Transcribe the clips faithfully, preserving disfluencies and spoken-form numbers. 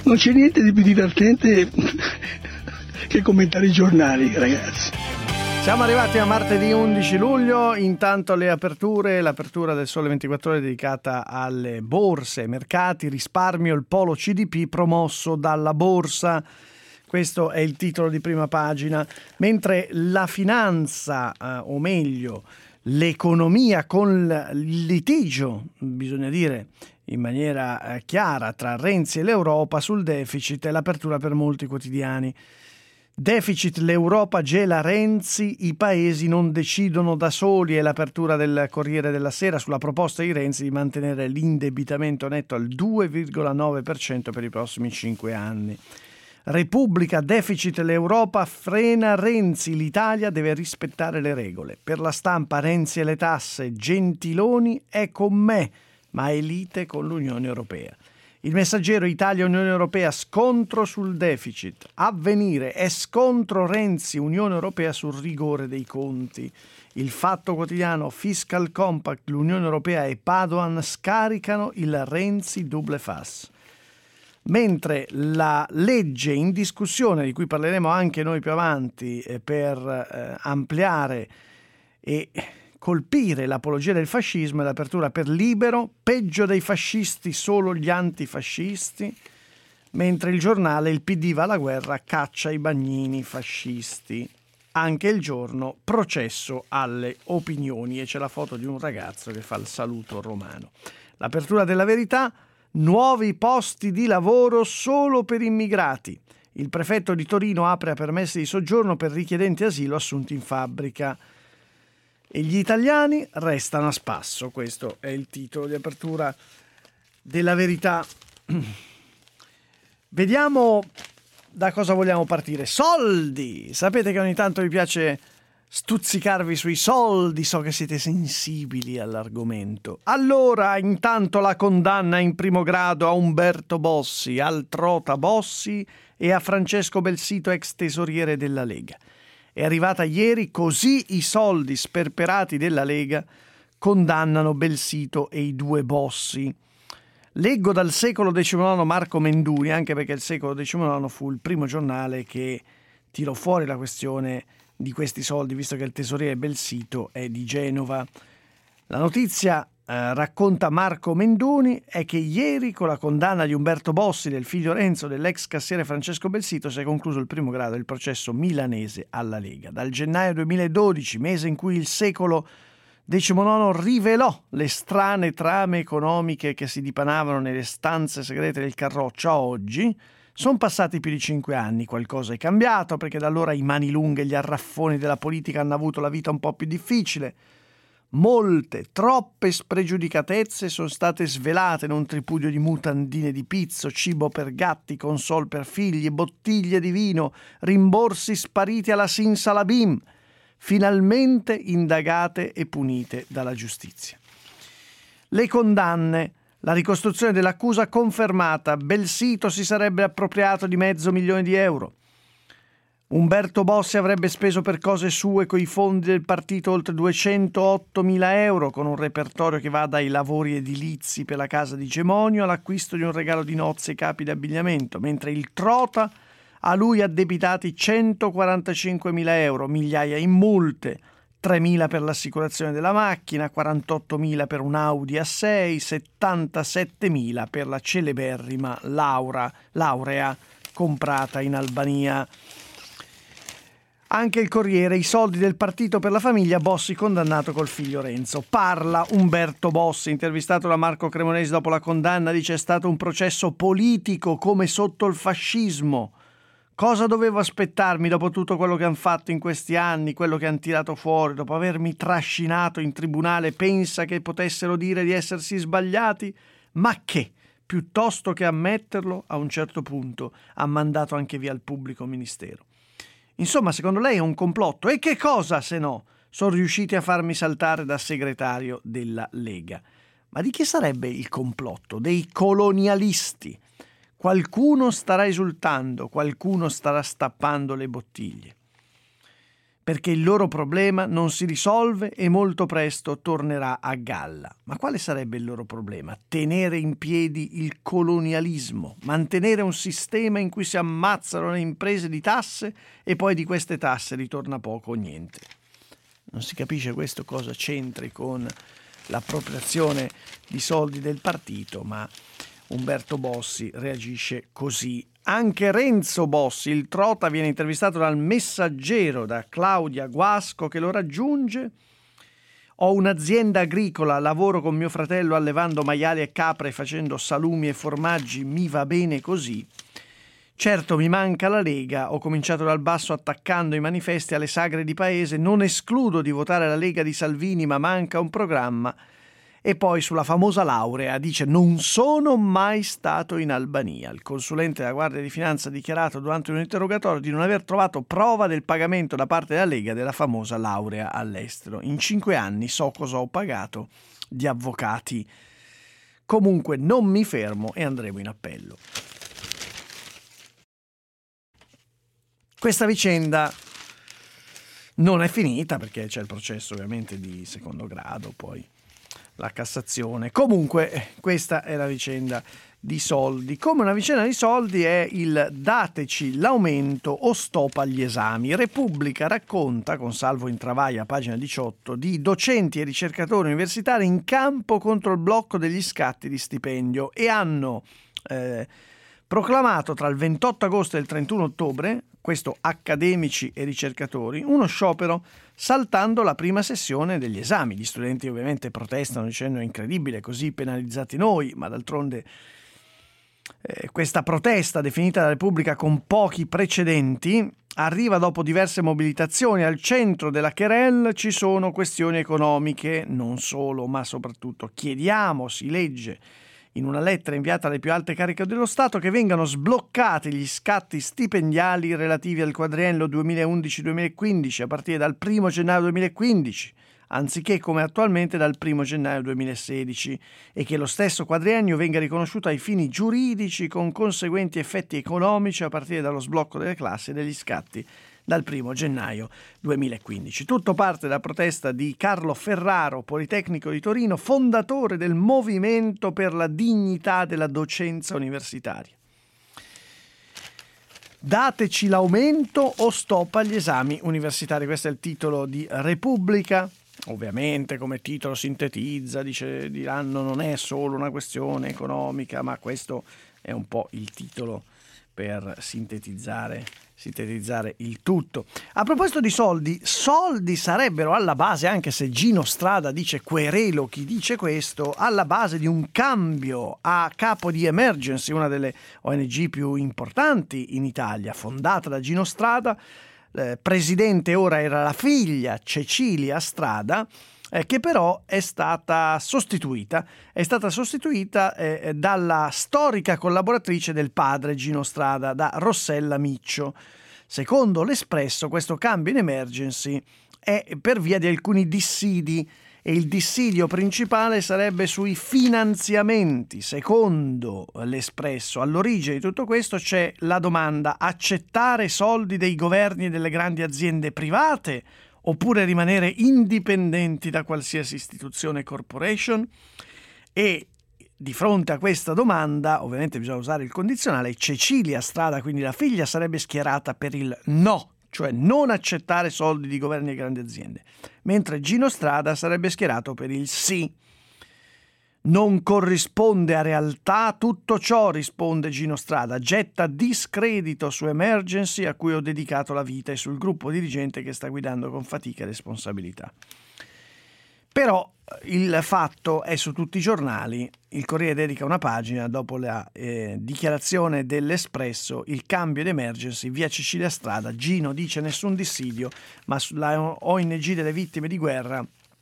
Non c'è niente di più divertente che commentare i giornali, ragazzi. Siamo arrivati a martedì undici luglio, intanto le aperture, l'apertura del Sole ventiquattro Ore dedicata alle borse, mercati, risparmio, il polo C D P promosso dalla borsa. Questo è il titolo di prima pagina, mentre la finanza, eh, o meglio l'economia con il litigio, bisogna dire in maniera eh, chiara, tra Renzi e l'Europa sul deficit e l'apertura per molti quotidiani. Deficit, l'Europa gela Renzi, i paesi non decidono da soli, è l'apertura del Corriere della Sera sulla proposta di Renzi di mantenere l'indebitamento netto al due virgola nove per cento per i prossimi cinque anni. Repubblica, deficit, l'Europa frena Renzi, l'Italia deve rispettare le regole. Per la Stampa, Renzi e le tasse, Gentiloni è con me, ma è lite con l'Unione Europea. Il Messaggero, Italia Unione Europea, scontro sul deficit. Avvenire, è scontro Renzi Unione Europea sul rigore dei conti. Il Fatto Quotidiano, Fiscal Compact, l'Unione Europea e Padoan scaricano il Renzi double face. Mentre la legge in discussione, di cui parleremo anche noi più avanti, eh, per eh, ampliare e colpire l'apologia del fascismo e l'apertura per Libero, peggio dei fascisti solo gli antifascisti, mentre il Giornale, il P D va alla guerra, caccia i bagnini fascisti. Anche Il Giorno, processo alle opinioni, e c'è la foto di un ragazzo che fa il saluto romano. L'apertura della Verità, nuovi posti di lavoro solo per immigrati. Il prefetto di Torino apre a permessi di soggiorno per richiedenti asilo assunti in fabbrica. E gli italiani restano a spasso. Questo è il titolo di apertura della Verità. Vediamo da cosa vogliamo partire. Soldi! Sapete che ogni tanto vi piace stuzzicarvi sui soldi, so che siete sensibili all'argomento. Allora, intanto la condanna in primo grado a Umberto Bossi, al Trota Bossi e a Francesco Belsito, ex tesoriere della Lega. È arrivata ieri, così i soldi sperperati della Lega condannano Belsito e i due Bossi. Leggo dal Secolo diciannove Marco Menduni, anche perché il Secolo diciannove fu il primo giornale che tirò fuori la questione di questi soldi, visto che il tesoriere Belsito è di Genova. La notizia, eh, racconta Marco Menduni, è che ieri, con la condanna di Umberto Bossi, del figlio Renzo, dell'ex cassiere Francesco Belsito, si è concluso il primo grado del processo milanese alla Lega. Dal gennaio duemiladodici, mese in cui il Secolo diciannove rivelò le strane trame economiche che si dipanavano nelle stanze segrete del Carroccio, a oggi sono passati più di cinque anni. Qualcosa è cambiato, perché da allora i mani lunghe e gli arraffoni della politica hanno avuto la vita un po' più difficile. Molte, troppe spregiudicatezze sono state svelate in un tripudio di mutandine di pizzo, cibo per gatti, console per figli, bottiglie di vino, rimborsi spariti alla Simsalabim, finalmente indagate e punite dalla giustizia. Le condanne. La ricostruzione dell'accusa confermata. Belsito si sarebbe appropriato di mezzo milione di euro. Umberto Bossi avrebbe speso per cose sue coi fondi del partito oltre duecentoottomila euro, con un repertorio che va dai lavori edilizi per la casa di Gemonio all'acquisto di un regalo di nozze e capi d'abbigliamento, mentre il Trota a lui addebitati centoquarantacinquemila euro, migliaia in multe, tremila per l'assicurazione della macchina, quarantottomila per un Audi A sei, settantasettemila per la celeberrima Laura, laurea comprata in Albania. Anche il Corriere, i soldi del partito per la famiglia, Bossi condannato col figlio Renzo. Parla Umberto Bossi, intervistato da Marco Cremonesi dopo la condanna, dice: è stato un processo politico come sotto il fascismo. Cosa dovevo aspettarmi dopo tutto quello che hanno fatto in questi anni, quello che hanno tirato fuori, dopo avermi trascinato in tribunale? Pensa che potessero dire di essersi sbagliati? Ma che, piuttosto che ammetterlo, a un certo punto ha mandato anche via il pubblico ministero. Insomma, secondo lei è un complotto? E che cosa, se no, sono riusciti a farmi saltare da segretario della Lega? Ma di chi sarebbe il complotto? Dei colonialisti. Qualcuno starà esultando, qualcuno starà stappando le bottiglie. perché il loro problema non si risolve e molto presto tornerà a galla. Ma quale sarebbe il loro problema? Tenere in piedi il colonialismo, mantenere un sistema in cui si ammazzano le imprese di tasse e poi di queste tasse ritorna poco o niente. Non si capisce questo cosa c'entri con l'appropriazione di soldi del partito, ma Umberto Bossi reagisce così. Anche Renzo Bossi, il trota, viene intervistato dal Messaggero da Claudia Guasco che lo raggiunge. Ho un'azienda agricola, lavoro con mio fratello allevando maiali e capre, facendo salumi e formaggi, mi va bene così. Certo mi manca la Lega, ho cominciato dal basso attaccando i manifesti alle sagre di paese, non escludo di votare la Lega di Salvini ma manca un programma. E poi sulla famosa laurea dice non sono mai stato in Albania. Il consulente della Guardia di Finanza ha dichiarato durante un interrogatorio di non aver trovato prova del pagamento da parte della Lega della famosa laurea all'estero. In cinque anni so cosa ho pagato di avvocati. Comunque non mi fermo e andremo in appello. Questa vicenda non è finita perché c'è il processo ovviamente di secondo grado, poi la Cassazione. Comunque questa è la vicenda di Soldi. Come una vicenda di soldi è il dateci l'aumento o stop agli esami. Repubblica racconta, con Salvo Intravaglia, pagina diciotto, di docenti e ricercatori universitari in campo contro il blocco degli scatti di stipendio e hanno eh, proclamato tra il ventotto agosto e il trentuno ottobre, questo accademici e ricercatori, uno sciopero saltando la prima sessione degli esami. Gli studenti ovviamente protestano dicendo è incredibile, così penalizzati noi, ma d'altronde eh, questa protesta definita da Repubblica con pochi precedenti arriva dopo diverse mobilitazioni. Al centro della querelle ci sono questioni economiche, non solo, ma soprattutto chiediamo, si legge in una lettera inviata alle più alte cariche dello Stato, che vengano sbloccati gli scatti stipendiali relativi al quadriennio duemilaundici duemilaquindici a partire dal primo gennaio duemilaquindici, anziché come attualmente dal primo gennaio duemilasedici, e che lo stesso quadriennio venga riconosciuto ai fini giuridici con conseguenti effetti economici a partire dallo sblocco delle classi e degli scatti dal primo gennaio duemilaquindici. Tutto parte dalla protesta di Carlo Ferraro, Politecnico di Torino, fondatore del Movimento per la dignità della docenza universitaria. Dateci l'aumento o stop agli esami universitari. Questo è il titolo di Repubblica. Ovviamente come titolo sintetizza, dice, diranno non è solo una questione economica, ma questo è un po' il titolo per sintetizzare sintetizzare il tutto. A proposito di soldi, soldi sarebbero alla base, anche se Gino Strada dice querelo chi dice questo, alla base di un cambio a capo di Emergency, una delle O N G più importanti in Italia, fondata da Gino Strada. Eh, presidente ora era la figlia Cecilia Strada, eh, che però è stata sostituita, è stata sostituita eh, dalla storica collaboratrice del padre Gino Strada, da Rossella Miccio. Secondo l'Espresso, questo cambio in Emergency è per via di alcuni dissidi, e il dissidio principale sarebbe sui finanziamenti. Secondo l'Espresso, all'origine di tutto questo c'è la domanda: accettare soldi dei governi e delle grandi aziende private oppure rimanere indipendenti da qualsiasi istituzione corporation? E di fronte a questa domanda, ovviamente bisogna usare il condizionale, Cecilia Strada, quindi la figlia, sarebbe schierata per il no, cioè non accettare soldi di governi e grandi aziende, mentre Gino Strada sarebbe schierato per il sì. Non corrisponde a realtà tutto ciò, risponde Gino Strada, getta discredito su Emergency a cui ho dedicato la vita e sul gruppo dirigente che sta guidando con fatica e responsabilità. Però il fatto è su tutti i giornali. Il Corriere dedica una pagina dopo la eh, dichiarazione dell'Espresso, il cambio d'Emergency via Cecilia Strada. Gino dice nessun dissidio, ma sulla O N G delle vittime di guerra,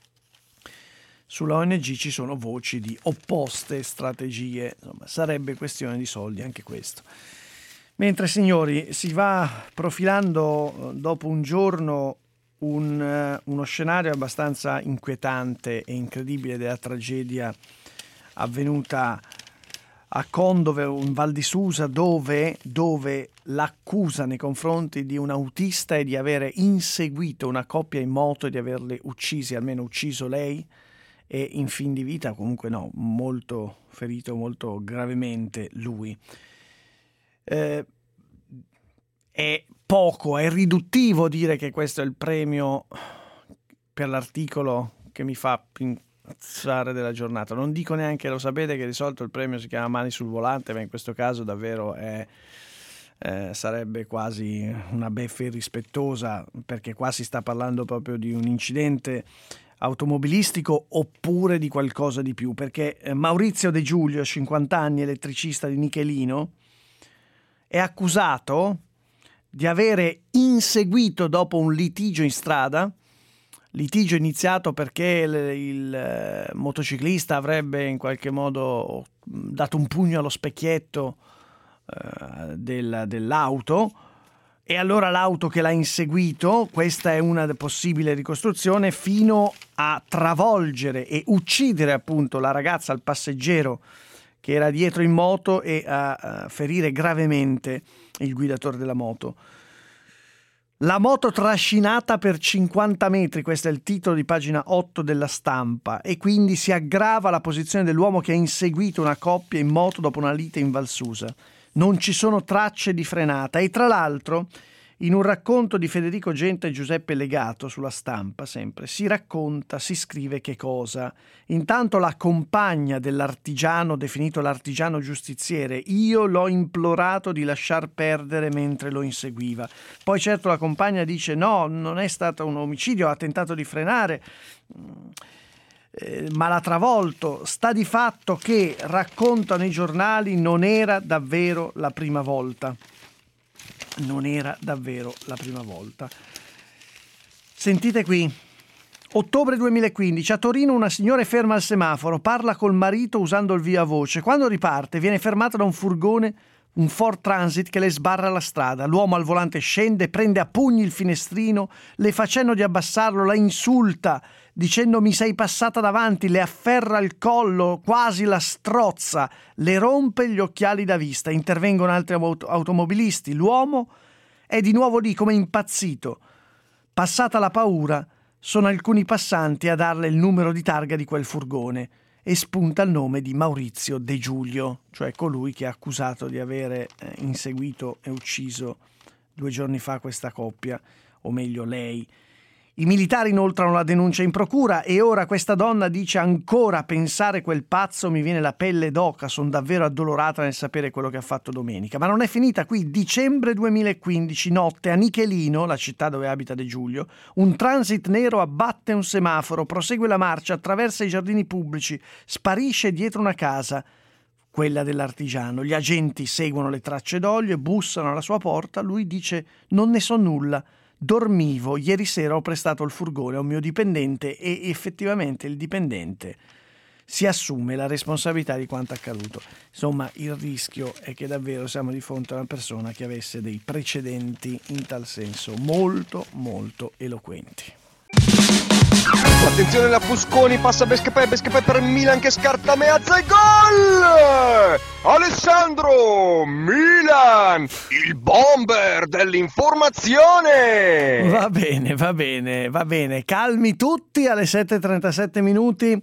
sulla O N G ci sono voci di opposte strategie. Insomma, sarebbe questione di soldi anche questo. Mentre, signori, si va profilando dopo un giorno Un, uno scenario abbastanza inquietante e incredibile della tragedia avvenuta a Condove o in Val di Susa, dove, dove l'accusa nei confronti di un autista è di avere inseguito una coppia in moto e di averli uccisi, almeno ucciso lei, e in fin di vita, comunque no, molto ferito, molto gravemente lui. Eh, è poco, è riduttivo dire che questo è il premio per l'articolo che mi fa pensare della giornata. Non dico neanche, lo sapete che di solito il premio si chiama Mani sul volante, ma in questo caso davvero è, eh, sarebbe quasi una beffa irrispettosa, perché qua si sta parlando proprio di un incidente automobilistico oppure di qualcosa di più, perché Maurizio De Giulio, cinquanta anni, elettricista di Nichelino, è accusato di avere inseguito dopo un litigio in strada, litigio iniziato perché il, il motociclista avrebbe in qualche modo dato un pugno allo specchietto eh, del, dell'auto, e allora l'auto che l'ha inseguito, questa è una possibile ricostruzione, fino a travolgere e uccidere appunto la ragazza, il passeggero che era dietro in moto, e a, a ferire gravemente il guidatore della moto. La moto trascinata per cinquanta metri, questo è il titolo di pagina otto della Stampa, e quindi si aggrava la posizione dell'uomo che ha inseguito una coppia in moto dopo una lite in Val Susa. Non ci sono tracce di frenata, e tra l'altro in un racconto di Federico Genta e Giuseppe Legato sulla Stampa, sempre, si racconta, si scrive che cosa. Intanto la compagna dell'artigiano, definito l'artigiano giustiziere, io l'ho implorato di lasciar perdere mentre lo inseguiva. Poi certo la compagna dice no, non è stato un omicidio, ha tentato di frenare, eh, ma l'ha travolto. Sta di fatto che, raccontano i giornali, non era davvero la prima volta. Non era davvero la prima volta. Sentite qui. Ottobre duemilaquindici, a Torino una signora è ferma al semaforo, parla col marito usando il via voce. Quando riparte viene fermata da un furgone, un Ford Transit, che le sbarra la strada. L'uomo al volante scende, prende a pugni il finestrino, le fa cenno di abbassarlo, la insulta dicendo mi sei passata davanti, le afferra il collo, quasi la strozza, le rompe gli occhiali da vista. Intervengono altri auto- automobilisti. L'uomo è di nuovo lì come impazzito. Passata la paura, sono alcuni passanti a darle il numero di targa di quel furgone e spunta il nome di Maurizio De Giulio, cioè colui che è accusato di avere eh, inseguito e ucciso due giorni fa questa coppia, o meglio lei. I militari inoltrano la denuncia in procura e ora questa donna dice ancora: a pensare quel pazzo mi viene la pelle d'oca, sono davvero addolorata nel sapere quello che ha fatto domenica. Ma non è finita qui. Dicembre duemilaquindici, notte, a Nichelino, la città dove abita De Giulio, un transit nero abbatte un semaforo, prosegue la marcia, attraversa i giardini pubblici, sparisce dietro una casa, quella dell'artigiano. Gli agenti seguono le tracce d'olio e bussano alla sua porta. Lui dice: non ne so nulla. Dormivo, ieri sera ho prestato il furgone a un mio dipendente, e effettivamente il dipendente si assume la responsabilità di quanto accaduto. Insomma, il rischio è che davvero siamo di fronte a una persona che avesse dei precedenti in tal senso molto molto eloquenti. Attenzione, la Busconi passa Bescapè, Bescapè per Milan che scarta Meazza e gol! Alessandro Milan, il bomber dell'informazione! Va bene, va bene, va bene. Calmi tutti, alle sette e trentasette minuti.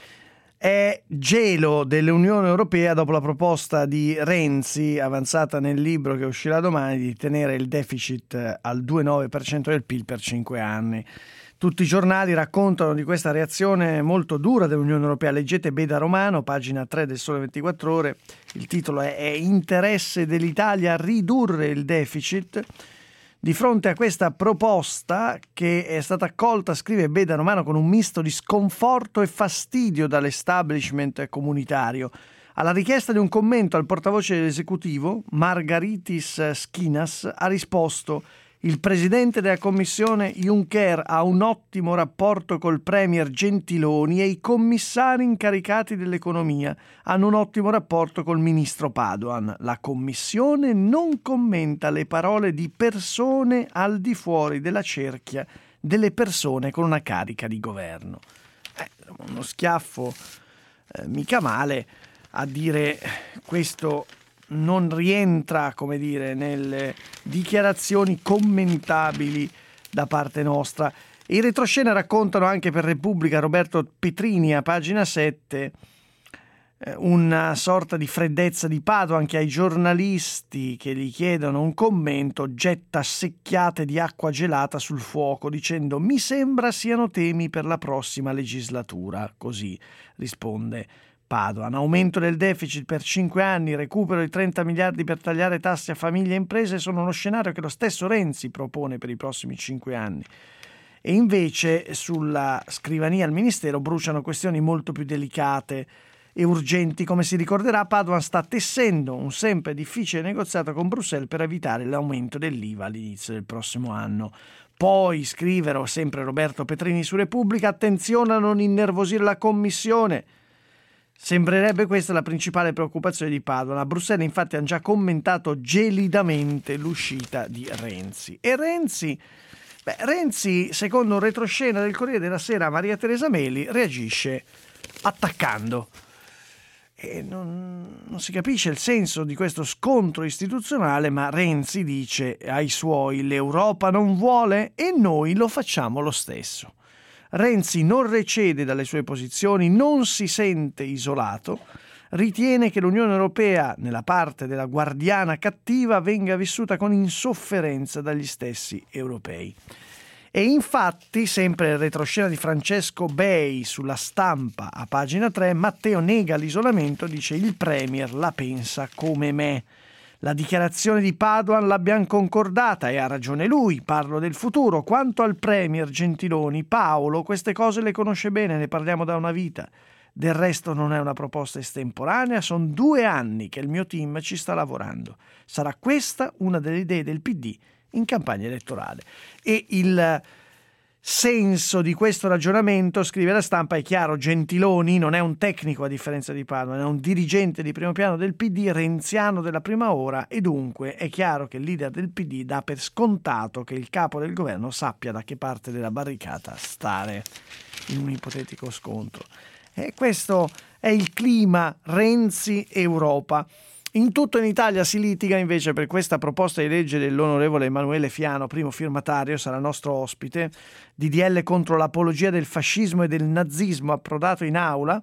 È gelo dell'Unione Europea dopo la proposta di Renzi, avanzata nel libro che uscirà domani, di tenere il deficit al due virgola nove per cento del P I L per cinque anni. Tutti i giornali raccontano di questa reazione molto dura dell'Unione Europea. Leggete Beda Romano, pagina tre del Sole ventiquattro Ore. Il titolo è «È interesse dell'Italia a ridurre il deficit». Di fronte a questa proposta, che è stata accolta, scrive Beda Romano, con un misto di sconforto e fastidio dall'establishment comunitario. Alla richiesta di un commento al portavoce dell'esecutivo, Margaritis Schinas ha risposto: il presidente della Commissione Juncker ha un ottimo rapporto col premier Gentiloni e i commissari incaricati dell'economia hanno un ottimo rapporto col ministro Padoan. La Commissione non commenta le parole di persone al di fuori della cerchia delle persone con una carica di governo. Eh, uno schiaffo eh, mica male a dire questo non rientra, come dire, nelle dichiarazioni commentabili da parte nostra. In retroscena raccontano anche per Repubblica Roberto Petrini a pagina sette una sorta di freddezza di Padoan che ai giornalisti che gli chiedono un commento getta secchiate di acqua gelata sul fuoco dicendo mi sembra siano temi per la prossima legislatura. Così risponde Padoan. Aumento del deficit per cinque anni, recupero di trenta miliardi per tagliare tasse a famiglie e imprese sono uno scenario che lo stesso Renzi propone per i prossimi cinque anni. E invece sulla scrivania al Ministero bruciano questioni molto più delicate e urgenti. Come si ricorderà, Padoan sta tessendo un sempre difficile negoziato con Bruxelles per evitare l'aumento dell'I V A all'inizio del prossimo anno. Poi scrivero sempre Roberto Petrini su Repubblica, attenzione a non innervosire la Commissione. Sembrerebbe questa la principale preoccupazione di Padoan. A Bruxelles infatti hanno già commentato gelidamente l'uscita di Renzi. E Renzi, beh, Renzi, secondo un retroscena del Corriere della Sera, Maria Teresa Meli reagisce attaccando. E non, non si capisce il senso di questo scontro istituzionale, ma Renzi dice ai suoi l'Europa non vuole e noi lo facciamo lo stesso. Renzi non recede dalle sue posizioni, non si sente isolato, ritiene che l'Unione Europea, nella parte della guardiana cattiva, venga vissuta con insofferenza dagli stessi europei. E infatti, sempre il retroscena di Francesco Bei sulla Stampa a pagina tre, Matteo nega l'isolamento, dice il Premier la pensa come me. La dichiarazione di Padoan l'abbiamo concordata e ha ragione lui, parlo del futuro. Quanto al Premier Gentiloni, Paolo queste cose le conosce bene, ne parliamo da una vita. Del resto non è una proposta estemporanea, sono due anni che il mio team ci sta lavorando. Sarà questa una delle idee del P D in campagna elettorale. E il senso di questo ragionamento, scrive la Stampa, è chiaro: Gentiloni non è un tecnico a differenza di Padoan, è un dirigente di primo piano del P D, renziano della prima ora, e dunque è chiaro che il leader del P D dà per scontato che il capo del governo sappia da che parte della barricata stare in un ipotetico scontro. E questo è il clima Renzi-Europa. In tutto in Italia si litiga invece per questa proposta di legge dell'onorevole Emanuele Fiano, primo firmatario, sarà nostro ospite, D D L contro l'apologia del fascismo e del nazismo approdato in aula,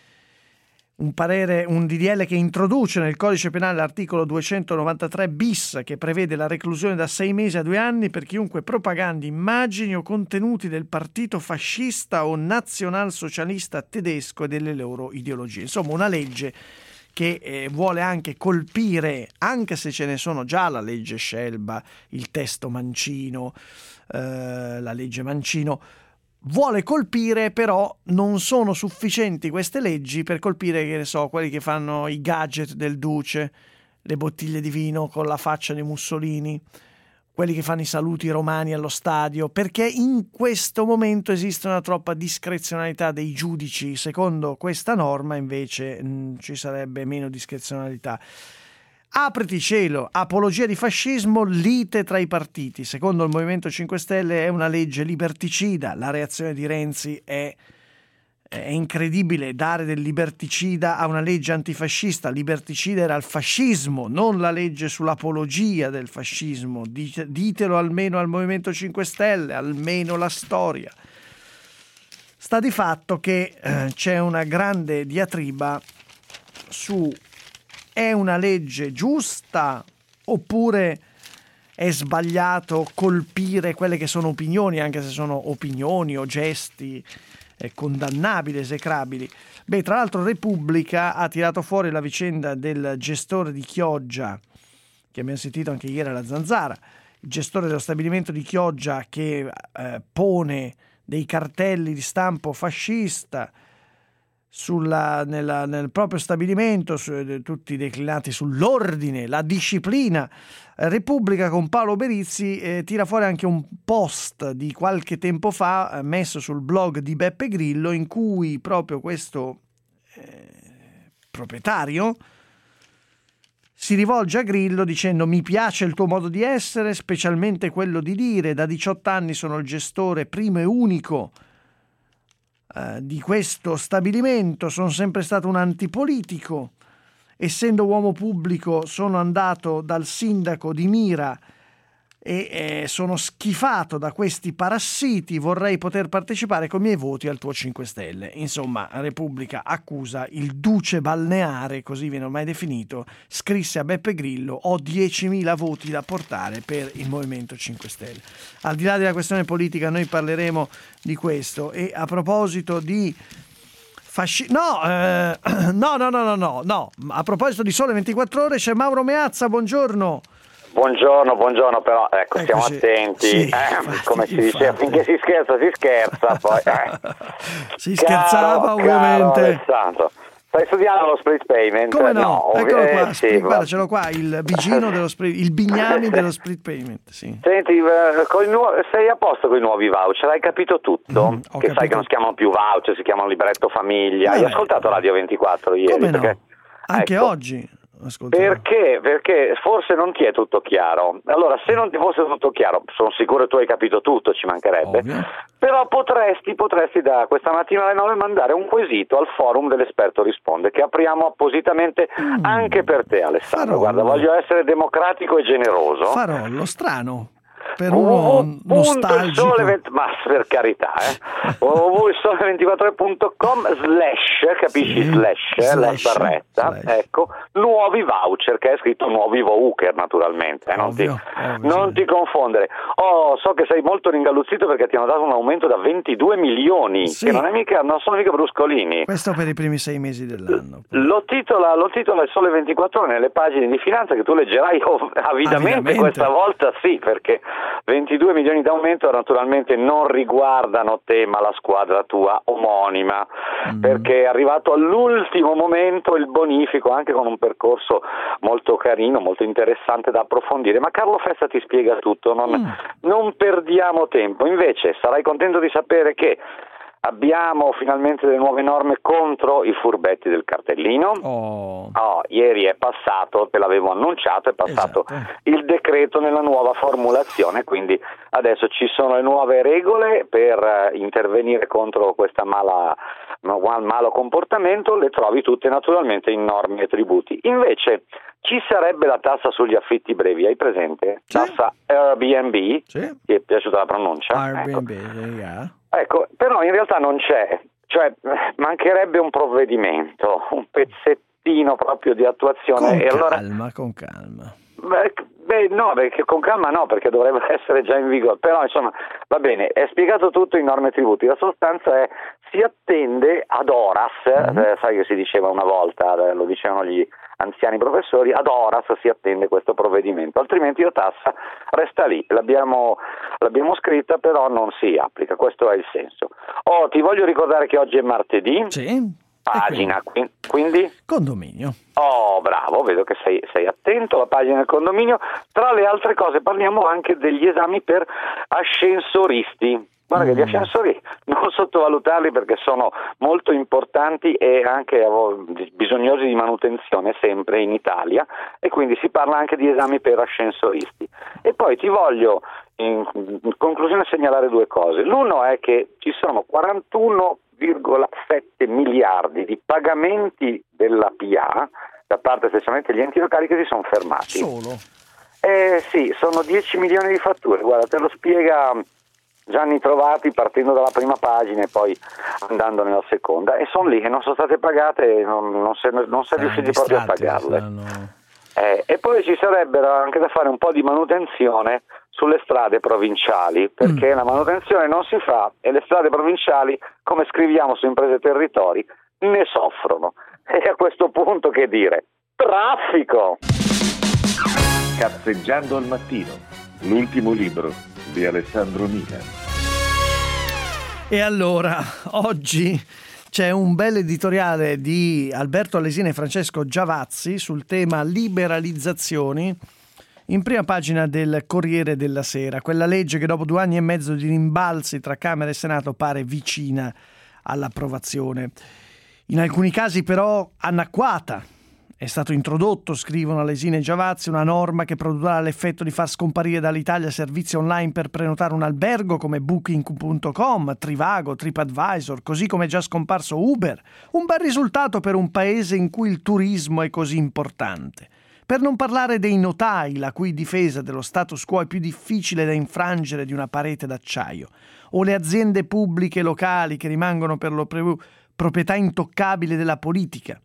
un parere, un D D L che introduce nel codice penale l'articolo duecentonovantatré bis che prevede la reclusione da sei mesi a due anni per chiunque propagandi immagini o contenuti del partito fascista o nazionalsocialista tedesco e delle loro ideologie. Insomma, una legge che eh, vuole anche colpire, anche se ce ne sono già, la legge Scelba, il testo Mancino, eh, la legge Mancino, vuole colpire, però non sono sufficienti queste leggi per colpire, che ne so, quelli che fanno i gadget del Duce, le bottiglie di vino con la faccia di Mussolini, quelli che fanno i saluti romani allo stadio, perché in questo momento esiste una troppa discrezionalità dei giudici. Secondo questa norma invece mh, ci sarebbe meno discrezionalità. Apriti cielo, apologia di fascismo, lite tra i partiti. Secondo il Movimento cinque Stelle è una legge liberticida. La reazione di Renzi è È incredibile dare del liberticida a una legge antifascista. Liberticida era il fascismo, non la legge sull'apologia del fascismo. Dite, ditelo almeno al Movimento cinque Stelle, almeno la storia. Sta di fatto che eh, c'è una grande diatriba su è una legge giusta oppure è sbagliato colpire quelle che sono opinioni, anche se sono opinioni o gesti condannabili, esecrabili. Beh, tra l'altro Repubblica ha tirato fuori la vicenda del gestore di Chioggia, che abbiamo sentito anche ieri alla Zanzara, il gestore dello stabilimento di Chioggia che eh, pone dei cartelli di stampo fascista sulla, nella, nel proprio stabilimento, su, tutti declinati sull'ordine, la disciplina. Repubblica con Paolo Berizzi eh, tira fuori anche un post di qualche tempo fa eh, messo sul blog di Beppe Grillo, in cui proprio questo eh, proprietario si rivolge a Grillo dicendo: mi piace il tuo modo di essere, specialmente quello di dire da diciotto anni sono il gestore primo e unico eh, di questo stabilimento, sono sempre stato un antipolitico. essendo uomo pubblico sono andato dal sindaco di Mira e eh, sono schifato da questi parassiti, vorrei poter partecipare con i miei voti al tuo cinque Stelle. Insomma, Repubblica accusa il duce balneare, così viene ormai definito, scrisse a Beppe Grillo: ho diecimila voti da portare per il Movimento cinque Stelle. Al di là della questione politica noi parleremo di questo. E a proposito di fasci... no, eh, no, no, no, no, no, no, a proposito di Sole ventiquattro Ore c'è Mauro Meazza, buongiorno. Buongiorno, buongiorno, però ecco, stiamo Eccoci. attenti, Sì, eh, infatti, come si dice, infatti. finché si scherza, si scherza, poi... Eh. Si scherzava, Caro, ovviamente. caro Alessandro, stai studiando lo split payment? Come no? Eccolo eh, qua, sì, split- guarda, va- ce l'ho qua, il bigino dello split, il bignami dello split payment, sì. Senti, eh, coi nuo- sei a posto con i nuovi voucher, hai capito tutto? Mm, ho che sai capito. che non si chiamano più voucher, si chiamano libretto famiglia. Vabbè. Hai ascoltato Radio ventiquattro ieri? Come no? Perché- Anche ecco. oggi. Ascolta. Perché? Perché forse non ti è tutto chiaro. Allora, se non ti fosse tutto chiaro, sono sicuro che tu hai capito tutto, ci mancherebbe. Ovvio. Però potresti, potresti da questa mattina alle nove mandare un quesito al forum dell'esperto risponde, che apriamo appositamente Mm. anche per te, Alessandro. Farò. Guarda, voglio essere democratico e generoso. Farollo, strano. Per uno nostalgico. Sole venti ma per carità, eh. www sole ventiquattro ore punto com slash, capisci, Sì, slash, eh, la slash, barretta, slash. ecco, nuovi voucher, che è scritto nuovi voucher naturalmente, eh, non, ti, Ovvio, ovvio, non sì. ti confondere. Oh, so che sei molto ringalluzzito perché ti hanno dato un aumento da ventidue milioni, Sì. che non, è mica, non sono mica bruscolini. Questo per i primi sei mesi dell'anno. Lo titola, lo titola il Sole ventiquattro Ore nelle pagine di finanza, che tu leggerai oh, avidamente, Avidamente. questa volta, sì, perché ventidue milioni d'aumento naturalmente non riguardano te ma la squadra tua omonima, Mm. perché è arrivato all'ultimo momento il bonifico, anche con un percorso molto carino, molto interessante da approfondire, ma Carlo Festa ti spiega tutto, non, Mm. non perdiamo tempo. Invece sarai contento di sapere che abbiamo finalmente delle nuove norme contro i furbetti del cartellino. Oh. Oh, ieri è passato, te l'avevo annunciato, è passato Esatto. il decreto nella nuova formulazione, quindi adesso ci sono le nuove regole per eh, intervenire contro questa mala, mal, malo comportamento, le trovi tutte naturalmente in norme e tributi. Invece ci sarebbe la tassa sugli affitti brevi, hai presente? Sì. Tassa Airbnb, Sì. ti è piaciuta la pronuncia? Airbnb, Ecco. yeah. Ecco, però in realtà non c'è, cioè mancherebbe un provvedimento, un pezzettino proprio di attuazione. Con e allora, calma, con calma. beh, beh, no, perché con calma no, perché dovrebbe essere già in vigore, però insomma va bene, è spiegato tutto in norme e tributi, la sostanza è si attende ad horas, Mm-hmm. eh, sai che si diceva una volta, eh, lo dicevano gli anziani professori, ad horas si attende questo provvedimento, altrimenti la tassa resta lì, l'abbiamo, l'abbiamo scritta però non si applica, questo è il senso. Oh, ti voglio ricordare che oggi è martedì, Sì. pagina, qui- quindi... Condominio. Oh, bravo, vedo che sei, sei attento alla pagina del condominio. Tra le altre cose parliamo anche degli esami per ascensoristi. Guarda che gli ascensori non sottovalutarli perché sono molto importanti e anche oh, bisognosi di manutenzione sempre in Italia, e quindi si parla anche di esami per ascensoristi. E poi ti voglio in conclusione segnalare due cose. L'uno è che ci sono quarantuno virgola sette miliardi di pagamenti della P A da parte specialmente degli enti locali che si sono fermati. Solo. Eh sì, sono dieci milioni di fatture, guarda, te lo spiega Gianni Trovati partendo dalla prima pagina e poi andando nella seconda, e sono lì che non sono state pagate e non, non si è, non si è riusciti proprio a pagarle. Stanno... Eh, e poi ci sarebbero anche da fare un po' di manutenzione sulle strade provinciali, perché mm. la manutenzione non si fa e le strade provinciali, come scriviamo su Imprese e Territori, ne soffrono. E a questo punto che dire? Traffico! Cazzeggiando al mattino, l'ultimo libro di Alessandro Milan. E allora, oggi c'è un bel editoriale di Alberto Alesina e Francesco Giavazzi sul tema liberalizzazioni, in prima pagina del Corriere della Sera. Quella legge che dopo due anni e mezzo di rimbalzi tra Camera e Senato pare vicina all'approvazione. In alcuni casi però anacquata, È stato introdotto, scrivono Alesina e Giavazzi, una norma che produrrà l'effetto di far scomparire dall'Italia servizi online per prenotare un albergo come booking punto com, Trivago, TripAdvisor, così come è già scomparso Uber. Un bel risultato per un paese in cui il turismo è così importante. Per non parlare dei notai, la cui difesa dello status quo è più difficile da infrangere di una parete d'acciaio, o le aziende pubbliche locali che rimangono per lo più proprietà intoccabile della politica.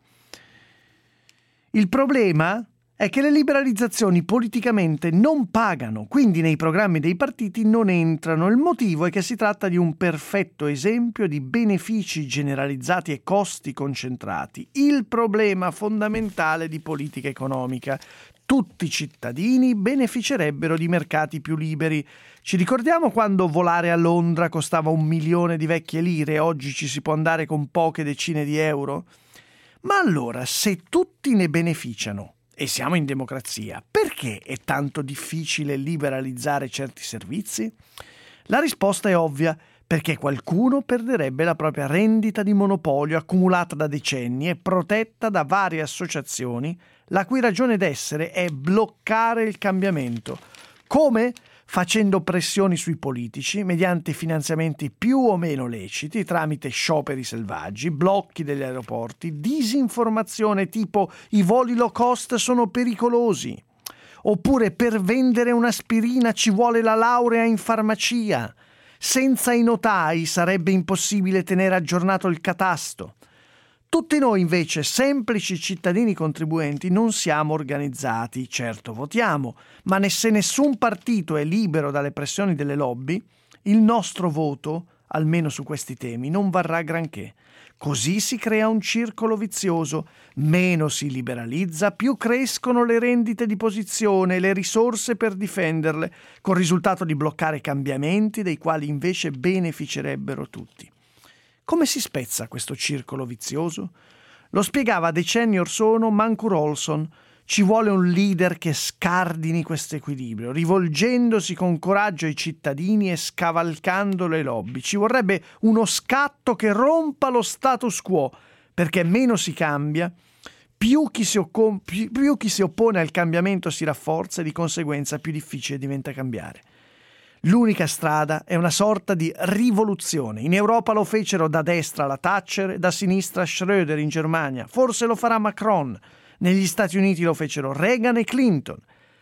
Il problema è che le liberalizzazioni politicamente non pagano, quindi nei programmi dei partiti non entrano. Il motivo è che si tratta di un perfetto esempio di benefici generalizzati e costi concentrati. Il problema fondamentale di politica economica. Tutti i cittadini beneficerebbero di mercati più liberi. Ci ricordiamo quando volare a Londra costava un milione di vecchie lire e oggi ci si può andare con poche decine di euro? Ma allora, se tutti ne beneficiano e siamo in democrazia, perché è tanto difficile liberalizzare certi servizi? La risposta è ovvia, perché qualcuno perderebbe la propria rendita di monopolio accumulata da decenni e protetta da varie associazioni, la cui ragione d'essere è bloccare il cambiamento. Come? Facendo pressioni sui politici mediante finanziamenti più o meno leciti tramite scioperi selvaggi, blocchi degli aeroporti, disinformazione tipo i voli low cost sono pericolosi, oppure per vendere un'aspirina ci vuole la laurea in farmacia, senza i notai sarebbe impossibile tenere aggiornato il catasto. Tutti noi invece, semplici cittadini contribuenti, non siamo organizzati, certo votiamo, ma se nessun partito è libero dalle pressioni delle lobby, il nostro voto, almeno su questi temi, non varrà granché. Così si crea un circolo vizioso, meno si liberalizza, più crescono le rendite di posizione e le risorse per difenderle, col risultato di bloccare cambiamenti dei quali invece beneficerebbero tutti. Come si spezza questo circolo vizioso? Lo spiegava decenni or sono Mancur Olson. Ci vuole un leader che scardini questo equilibrio, rivolgendosi con coraggio ai cittadini e scavalcando le lobby. Ci vorrebbe uno scatto che rompa lo status quo, perché meno si cambia, più chi si, occom- più, più chi si oppone al cambiamento si rafforza e di conseguenza più difficile diventa cambiare. L'unica strada è una sorta di rivoluzione. In Europa lo fecero da destra la Thatcher, da sinistra Schröder in Germania. Forse lo farà Macron. Negli Stati Uniti lo fecero Reagan e Clinton.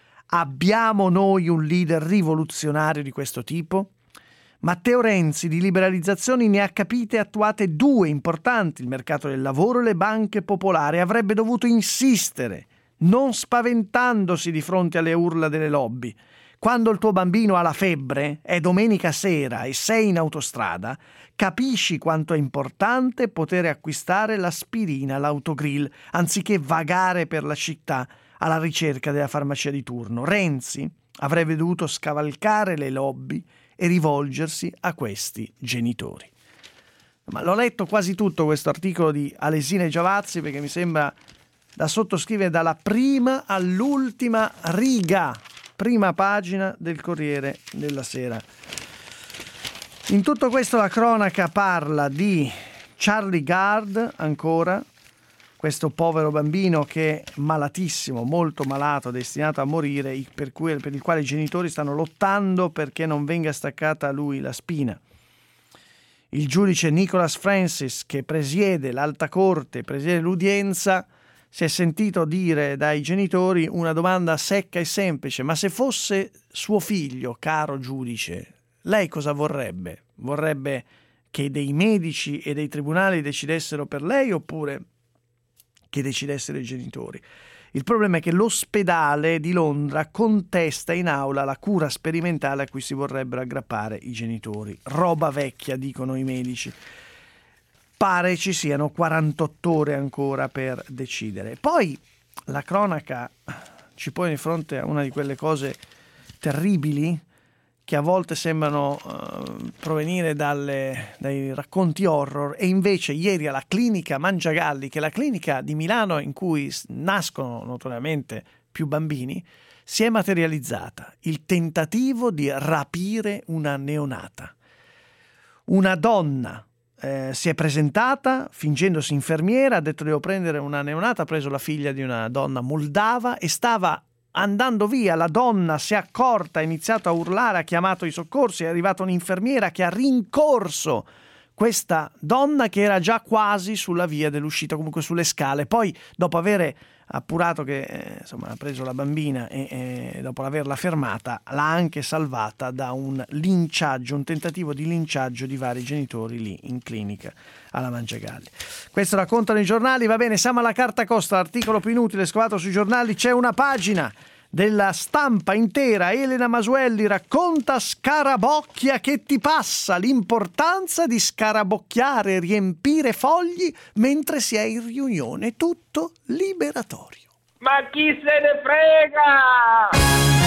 Abbiamo noi un leader rivoluzionario di questo tipo? Matteo Renzi di liberalizzazioni ne ha capite e attuate due importanti, il mercato del lavoro e le banche popolari. Avrebbe dovuto insistere, non spaventandosi di fronte alle urla delle lobby. Quando il tuo bambino ha la febbre, è domenica sera e sei in autostrada, capisci quanto è importante poter acquistare l'aspirina, l'autogrill, anziché vagare per la città alla ricerca della farmacia di turno. Renzi avrebbe dovuto scavalcare le lobby e rivolgersi a questi genitori. Ma l'ho letto quasi tutto questo articolo di Alesina e Giavazzi perché mi sembra da sottoscrivere dalla prima all'ultima riga. Prima pagina del Corriere della Sera. In tutto questo la cronaca parla di Charlie Gard, ancora, questo povero bambino che è malatissimo, molto malato, destinato a morire, per, cui, per il quale i genitori stanno lottando perché non venga staccata a lui la spina. Il giudice Nicholas Francis, che presiede l'Alta Corte, presiede l'udienza, si è sentito dire dai genitori una domanda secca e semplice: ma se fosse suo figlio, caro giudice, lei cosa vorrebbe? Vorrebbe che dei medici e dei tribunali decidessero per lei oppure che decidessero i genitori? Il problema è che l'ospedale di Londra contesta in aula la cura sperimentale a cui si vorrebbero aggrappare i genitori. Roba vecchia, dicono i medici. Pare ci siano quarantotto ore ancora per decidere. Poi la cronaca ci pone di fronte a una di quelle cose terribili che a volte sembrano uh, provenire dalle, dai racconti horror, e invece ieri alla clinica Mangiagalli, che è la clinica di Milano in cui nascono notoriamente più bambini, si è materializzata il tentativo di rapire una neonata. Una donna eh, si è presentata fingendosi infermiera, ha detto devo prendere una neonata, ha preso la figlia di una donna moldava e stava andando via. La donna si è accorta, ha iniziato a urlare, ha chiamato i soccorsi, è arrivata un'infermiera che ha rincorso questa donna che era già quasi sulla via dell'uscita, comunque sulle scale. Poi, dopo avere appurato che eh, insomma ha preso la bambina e, e dopo averla fermata, l'ha anche salvata da un linciaggio, un tentativo di linciaggio di vari genitori lì in clinica alla Mangiagalli. Questo raccontano i giornali. Va bene, siamo alla carta costa, l'articolo più inutile scovato sui giornali. C'è una pagina della Stampa intera. Elena Masuelli racconta Scarabocchia che ti passa, l'importanza di scarabocchiare, riempire fogli mentre si è in riunione, tutto liberatorio. Ma chi se ne frega?